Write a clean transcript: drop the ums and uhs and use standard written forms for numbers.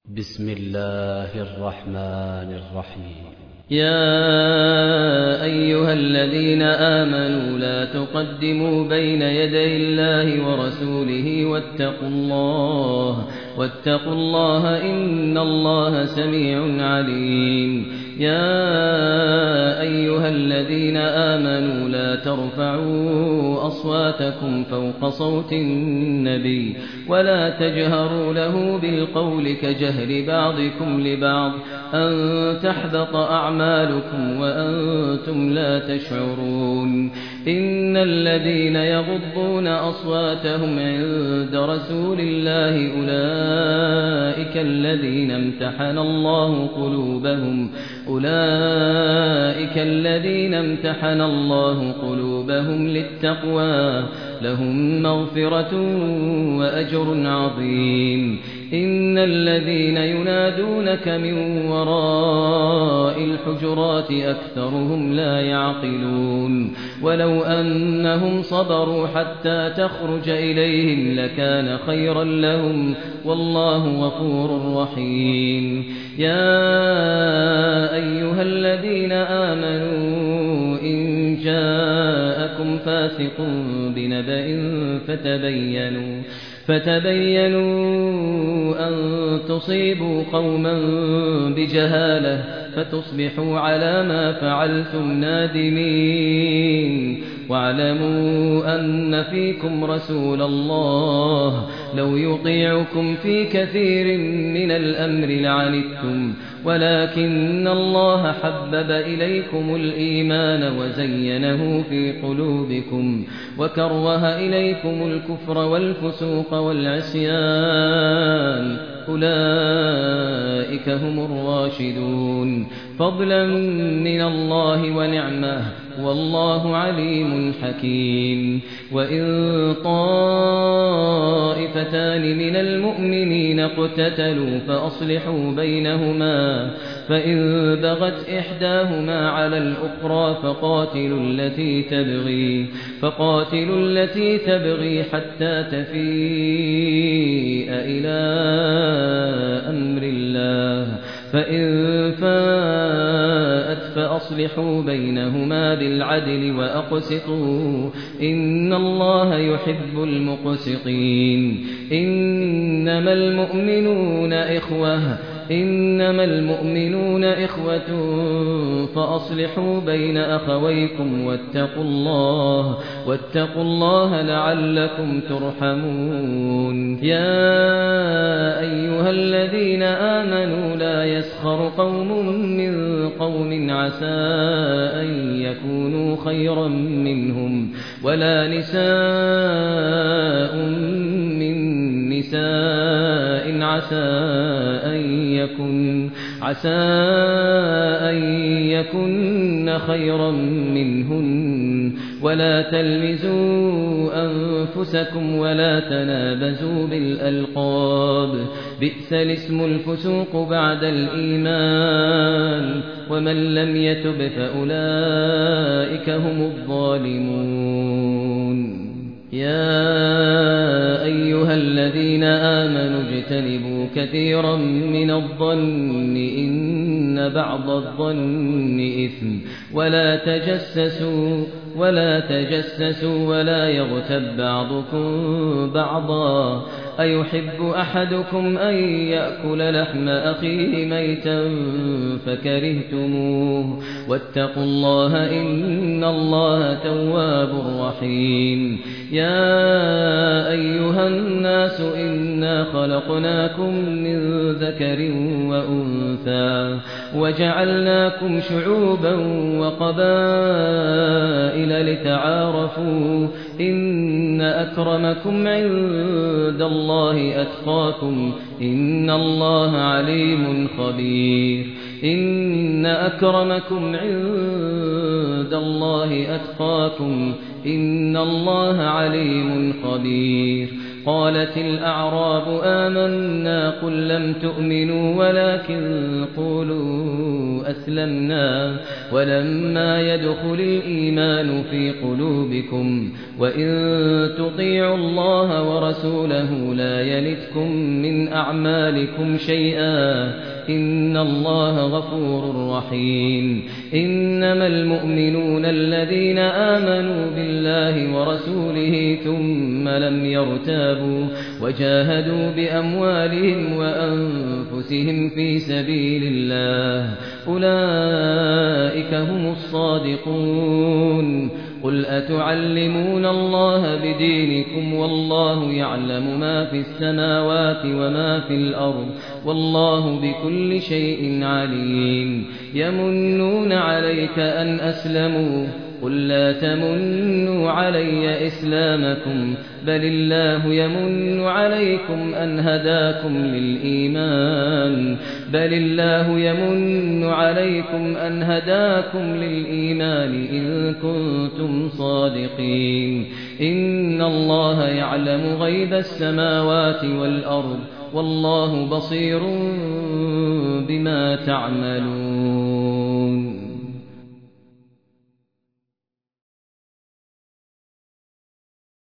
بسم الله الرحمن الرحيم. يا أيها الذين آمنوا لا تقدموا بين يدي الله ورسوله واتقوا الله إن الله سميع عليم. يا أيها الذين آمنوا لا ترفعوا أصواتكم فوق صوت النبي ولا تجهروا له بالقول كجهر بعضكم لبعض أن تحبط أعمالكم وأنتم لا تشعرون. إن الذين يغضون أصواتهم عند رسول الله أولئك الذين امتحن الله قلوبهم للتقوى لهم مغفرة وأجر عظيم. إن الذين ينادونك من وراء الحجرات أكثرهم لا يعقلون. ولو أنهم صبروا حتى تخرج إليهم لكان خيرا لهم والله غفور رحيم. يا أيها الذين آمنوا إن جاءكم فاسق بنبأ فتبينوا أن تصيبوا قوما بجهالة فتصبحوا على ما فعلتم نادمين. واعلموا أن فيكم رسول الله لو يطيعكم في كثير من الأمر لعنتم ولكن الله حبب إليكم الإيمان وزينه في قلوبكم وكره إليكم الكفر والفسوق والعصيان أولئك هم الراشدون فضلا من الله ونعمه والله عليم حكيم. وإن طائفتان من المؤمنين اقتتلوا فأصلحوا بينهما فإن بغت إحداهما على الأخرى فقاتلوا التي تبغي حتى تفيء إلى أمر الله فإن فاءت فأصلحوا بينهما بالعدل وأقسطوا إن الله يحب المقسطين. إنما المؤمنون إخوة فأصلحوا بين أخويكم واتقوا الله لعلكم ترحمون. يا أيها الذين آمنوا لا يسخر قوم من قوم عسى أن يكونوا خيرا منهم ولا نساء من نساء عسى أن يكن خيرا منهن ولا تلمزوا أنفسكم ولا تنابزوا بالألقاب بئس الاسم الفسوق بعد الإيمان ومن لم يتب فأولئك هم الظالمون. يا أيها الذين آمنوا اجتنبوا كثيرا من الظن إن بعض الظن إثم ولا تجسسوا ولا يغتب بعضكم بعضا أيحب أحدكم أن يأكل لحم أخيه ميتا فكرهتموه واتقوا الله إن الله تواب رحيم. يا أيها الناس إنا خلقناكم من ذكر وأنثى وجعلناكم شعوبا وقبائل لتعارفوا إن أكرمكم عند الله أتقاكم إن الله عليم خبير. إن أكرمكم عند الله أتقاكم إن الله عليم خبير. قالت الأعراب آمنا قل لم تؤمنوا ولكن قولوا أسلمنا ولما يدخل الإيمان في قلوبكم وإن تطيعوا الله ورسوله لا يلتكم من أعمالكم شيئا إن الله غفور رحيم إنما المؤمنون الذين آمنوا بالله ورسوله ثم لم يرتابوا وجاهدوا بأموالهم وأنفسهم في سبيل الله أولئك هم الصادقون قل أتعلمون الله بدينكم والله يعلم ما في السماوات وما في الأرض والله بكل شيء عليم يمنون عليك أن أسلموا قل لا تمنوا علي إسلامكم بل الله يمن عليكم أن هداكم للإيمان إن كنتم صادقين إن الله يعلم غيب السماوات والأرض والله بصير بما تعملون